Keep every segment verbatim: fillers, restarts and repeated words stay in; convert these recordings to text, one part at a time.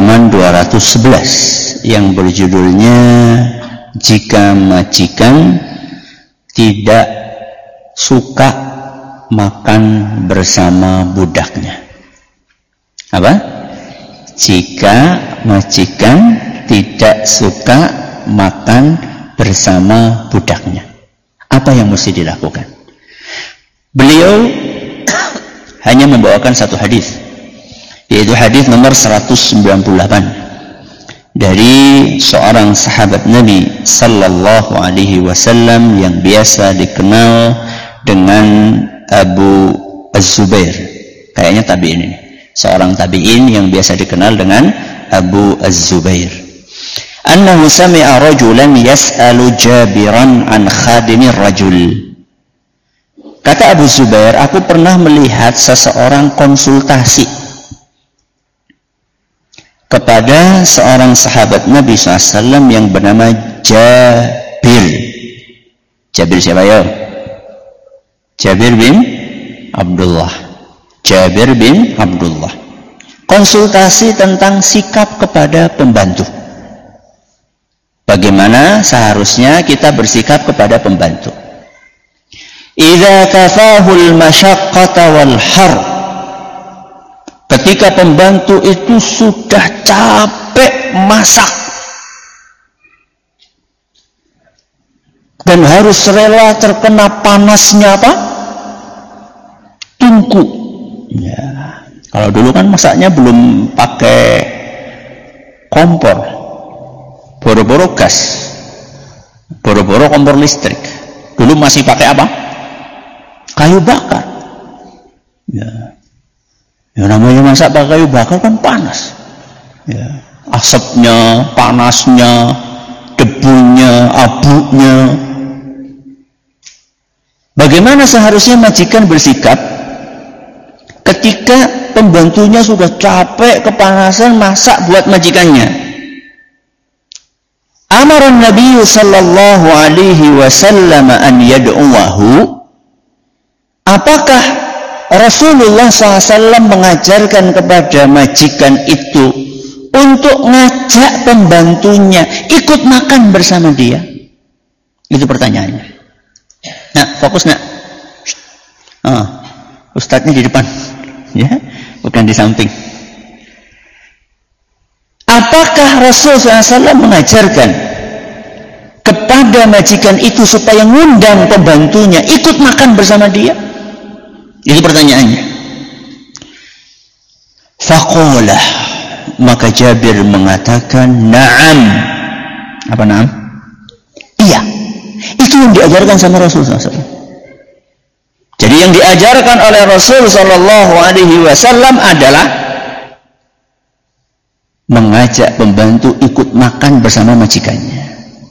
halaman dua ratus sebelas yang berjudulnya jika majikan tidak suka makan bersama budaknya. Apa? Jika majikan tidak suka makan bersama budaknya, apa yang mesti dilakukan? Beliau hanya membawakan satu hadis, yaitu hadis nomor seratus sembilan puluh delapan dari seorang sahabat Nabi sallallahu alaihi wasallam yang biasa dikenal dengan Abu Az-Zubair. Kayaknya tabi'in ini, seorang tabi'in yang biasa dikenal dengan Abu Az-Zubair. Annahu sami'a rajulan yas'alu Jabiran an khadimir rajul. Kata Abu Zubair, aku pernah melihat seseorang konsultasi kepada seorang sahabat Nabi shallallahu alaihi wasallam yang bernama Jabir. Jabir siapa ya? Jabir bin Abdullah. Jabir bin Abdullah. Konsultasi tentang sikap kepada pembantu. Bagaimana seharusnya kita bersikap kepada pembantu? Idza kafahul masyaqqata wal har. Ketika pembantu itu sudah capek masak dan harus rela terkena panasnya apa? Tungku. Ya, kalau dulu kan masaknya belum pakai kompor, boro-boro gas, boro-boro kompor listrik. Dulu masih pakai apa? Kayu bakar. Ya, ya namanya masak pakai kayu bakar kan panas. Ya, asapnya, panasnya, debunya, abunya. Bagaimana seharusnya majikan bersikap ketika pembantunya sudah capek kepanasan masak buat majikannya? Amaran Nabi sallallahu alaihi wasallam an yad'uwahu. Apakah Rasulullah shallallahu alaihi wasallam mengajarkan kepada majikan itu untuk ngajak pembantunya ikut makan bersama dia? Itu pertanyaannya. Nah, fokus nak. Oh, ustadznya di depan, ya, bukan di samping. Apakah Rasul shallallahu alaihi wasallam mengajarkan kepada majikan itu supaya ngundang pembantunya ikut makan bersama dia? Itu pertanyaannya. Faqala, maka Jabir mengatakan na'am. Apa na'am? Iya. Itu yang diajarkan sama Rasul sallallahu alaihi wasallam. Jadi yang diajarkan oleh Rasul sallallahu alaihi wasallam adalah mengajak pembantu ikut makan bersama majikannya.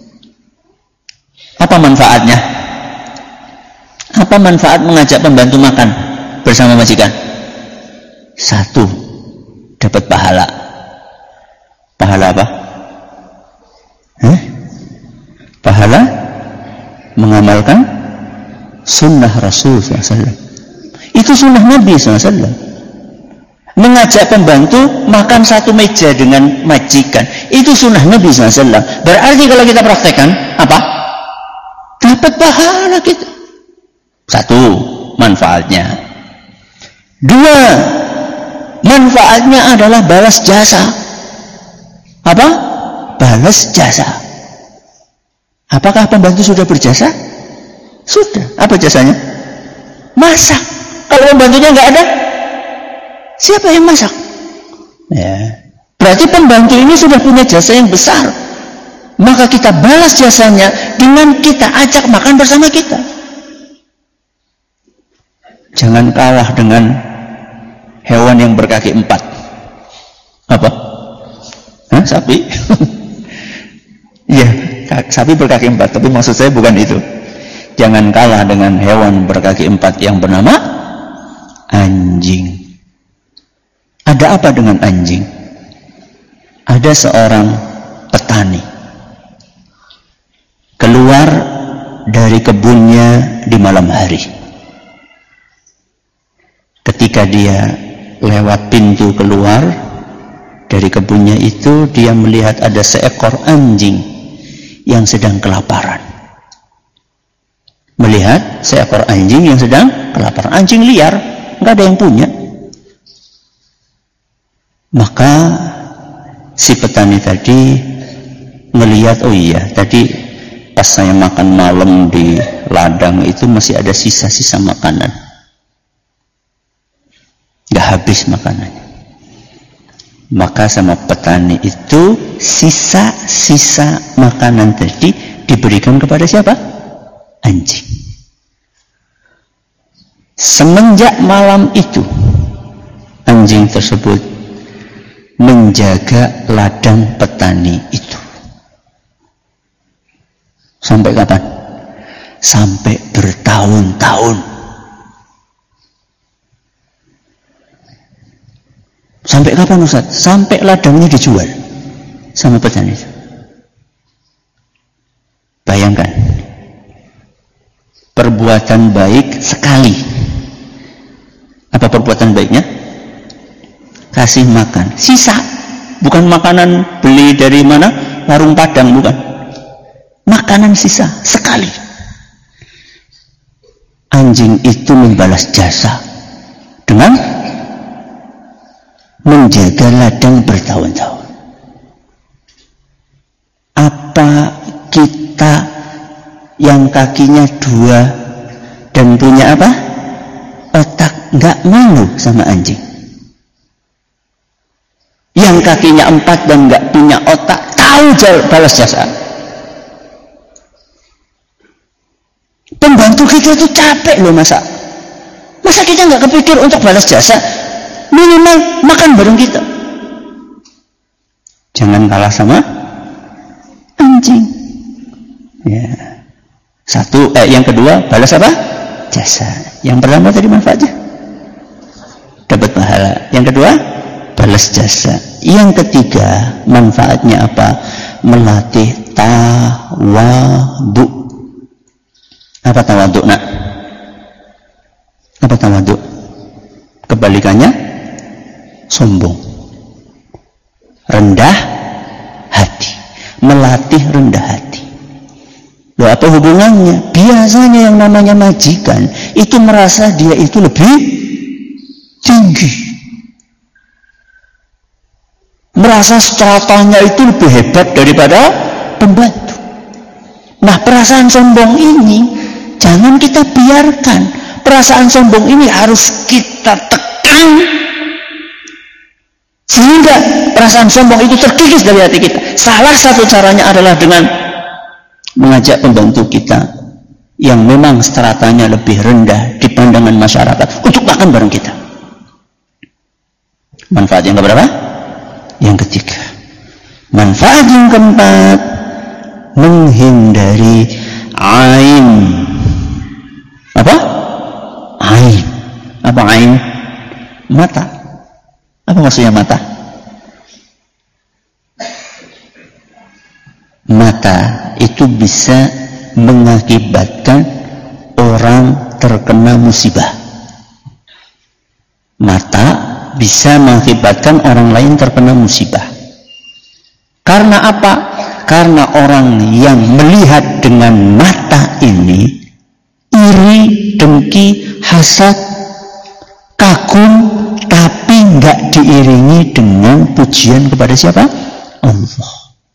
Apa manfaatnya? Apa manfaat mengajak pembantu makan bersama majikan? Satu, dapat pahala. Pahala apa? Hah? Pahala mengamalkan sunnah Rasul sallallahu alaihi wasallam. Itu sunnah Nabi sallallahu alaihi wasallam. Mengajak pembantu makan satu meja dengan majikan. Itu sunnah Nabi sallallahu alaihi wasallam. Berarti kalau kita praktekkan, apa? Dapat pahala kita. Satu, manfaatnya. Dua, manfaatnya adalah balas jasa. Apa? Balas jasa. Apakah pembantu sudah berjasa? Sudah. Apa jasanya? Masak. Kalau pembantunya nggak ada, siapa yang masak? Ya. Berarti pembantu ini sudah punya jasa yang besar. Maka kita balas jasanya dengan kita ajak makan bersama kita. Jangan kalah dengan hewan yang berkaki empat. Apa? Hah, sapi? Iya, sapi berkaki empat. Tapi maksud saya bukan itu. Jangan kalah dengan hewan berkaki empat yang bernama anjing. Ada apa dengan anjing? Ada seorang petani keluar dari kebunnya di malam hari. Ketika dia lewat pintu keluar, Dari kebunnya itu dia melihat ada seekor anjing yang sedang kelaparan. Melihat seekor anjing yang sedang kelaparan. Anjing liar, nggak ada yang punya. Maka si petani tadi melihat, oh iya, tadi pas saya makan malam di ladang itu masih ada sisa-sisa makanan. Nggak habis makanannya. Maka sama petani itu sisa-sisa makanan tadi diberikan kepada siapa? Anjing. Semenjak malam itu anjing tersebut menjaga ladang petani itu. Sampai kapan? Sampai bertahun-tahun. Sampai kapan Ustaz? Sampai ladangnya dijual sama petani itu. Bayangkan, perbuatan baik sekali. Apa perbuatan baiknya? Kasih makan. Sisa. Bukan makanan beli dari mana? Warung Padang, bukan. Makanan sisa. Sekali. Anjing itu membalas jasa dengan menjaga ladang bertahun-tahun. Apa kita yang kakinya dua dan punya apa? Otak, nggak malu sama anjing? Yang kakinya empat dan nggak punya otak, tahu balas jasa. Pembantu kita itu capek loh, masa masa kita nggak kepikir untuk balas jasa, minimal makan bareng kita. Jangan kalah sama anjing. Ya. Satu, eh, yang kedua balas apa? Jasa. Yang pertama tadi manfaatnya dapat pahala. Yang kedua balas jasa. Yang ketiga manfaatnya apa? Melatih tawadhu. Apa tawadhu, nak? Apa tawadhu? Kebalikannya sombong. Rendah hati. Melatih rendah hati. Loh, apa hubungannya? Biasanya yang namanya majikan itu merasa dia itu lebih tinggi. Merasa stratanya itu lebih hebat daripada pembantu. Nah, perasaan sombong ini jangan kita biarkan. Perasaan sombong ini harus kita tekan sehingga perasaan sombong itu terkikis dari hati kita. Salah satu caranya adalah dengan mengajak pembantu kita yang memang stratanya lebih rendah di pandangan masyarakat untuk makan bareng kita. Manfaat yang keberapa? Yang ketiga. Manfaat yang keempat, menghindari ain. Apa? Ain. Apa ain? Mata. Apa maksudnya mata? Mata itu bisa mengakibatkan orang terkena musibah. Mata bisa mengakibatkan orang lain terkena musibah. Karena apa? Karena orang yang melihat dengan mata ini iri, dengki, hasad, kagum, tapi nggak diiringi dengan pujian kepada siapa? Allah.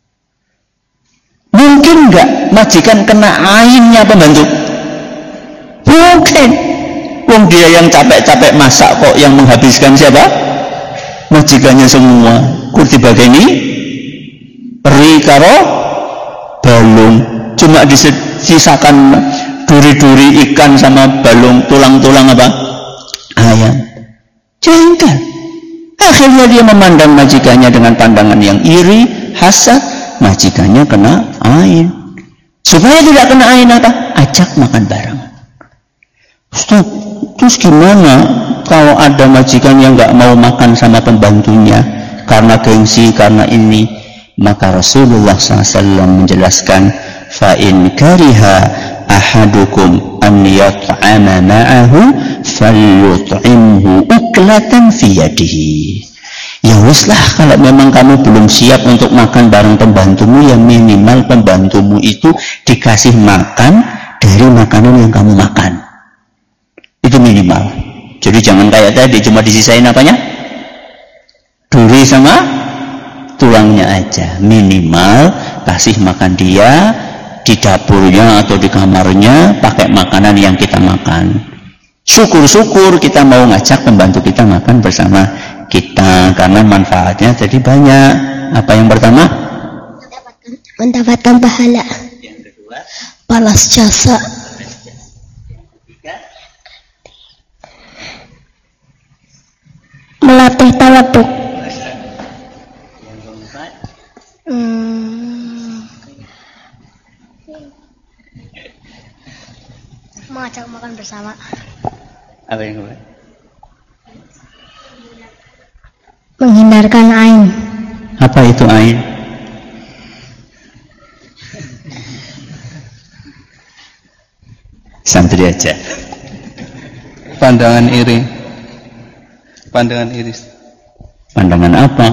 Mungkin nggak majikan kena ainnya pembantu? Mungkin. Wong dia yang capek-capek masak kok yang menghabiskan siapa? Majikannya semua. Kurti bageni peri karo balung. Cuma disisakan duri-duri ikan sama balung, tulang-tulang apa? Ayam. Jengkel. Akhirnya dia memandang majikannya dengan pandangan yang iri, hasad. Majikannya kena ain. Supaya tidak kena ain apa? Ajak makan bareng. Ustaz, terus gimana kalau ada majikan yang nggak mau makan sama pembantunya karena gengsi, karena ini? Maka Rasulullah shallallahu alaihi wasallam menjelaskan, fa in kariha ahadukum an yat'ama ma'ahu falyut'imhu uklatan fi yadihi. Ya weslah, kalau memang kamu belum siap untuk makan bareng pembantumu, ya minimal pembantumu itu dikasih makan dari makanan yang kamu makan. Itu minimal. Jadi jangan kayak tadi cuma disisain apanya? Duri sama tulangnya aja. Minimal kasih makan dia di dapurnya atau di kamarnya pakai makanan yang kita makan. Syukur-syukur kita mau ngajak pembantu kita makan bersama kita karena manfaatnya jadi banyak. Apa yang pertama? Mendapatkan, mendapatkan pahala. Yang kedua, balas jasa. Yang ketiga, melatih tawaduk. yang keempat, Hmm. Mengajak makan bersama. apa yang keempat? Menghindarkan ain. Apa itu ain? Santri aja. Pandangan iri. Pandangan iris. Pandangan apa?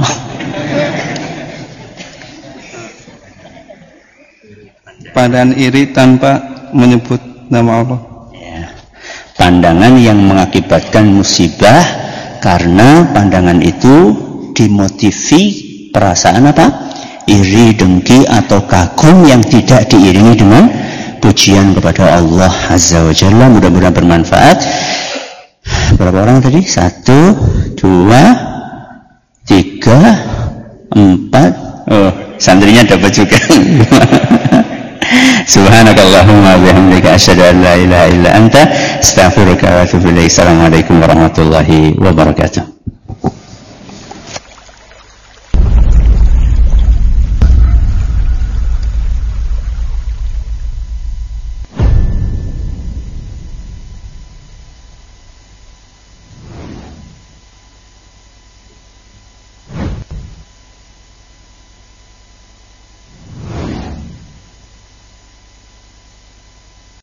Pandangan iri tanpa menyebut nama Allah. Ya. Pandangan yang mengakibatkan musibah karena pandangan itu dimotivi perasaan apa? Iri, dengki atau kagum yang tidak diiringi dengan pujian kepada Allah Azza wa Jalla. Mudah-mudahan bermanfaat. Berapa orang tadi? Satu, dua, tiga, empat. Oh, santrinya dapat juga. Subhanakallahumma bihamdika asyhadu an la ilaha illa anta astaghfiruka wa atubu ilaik. Assalamualaikum warahmatullahi wabarakatuh.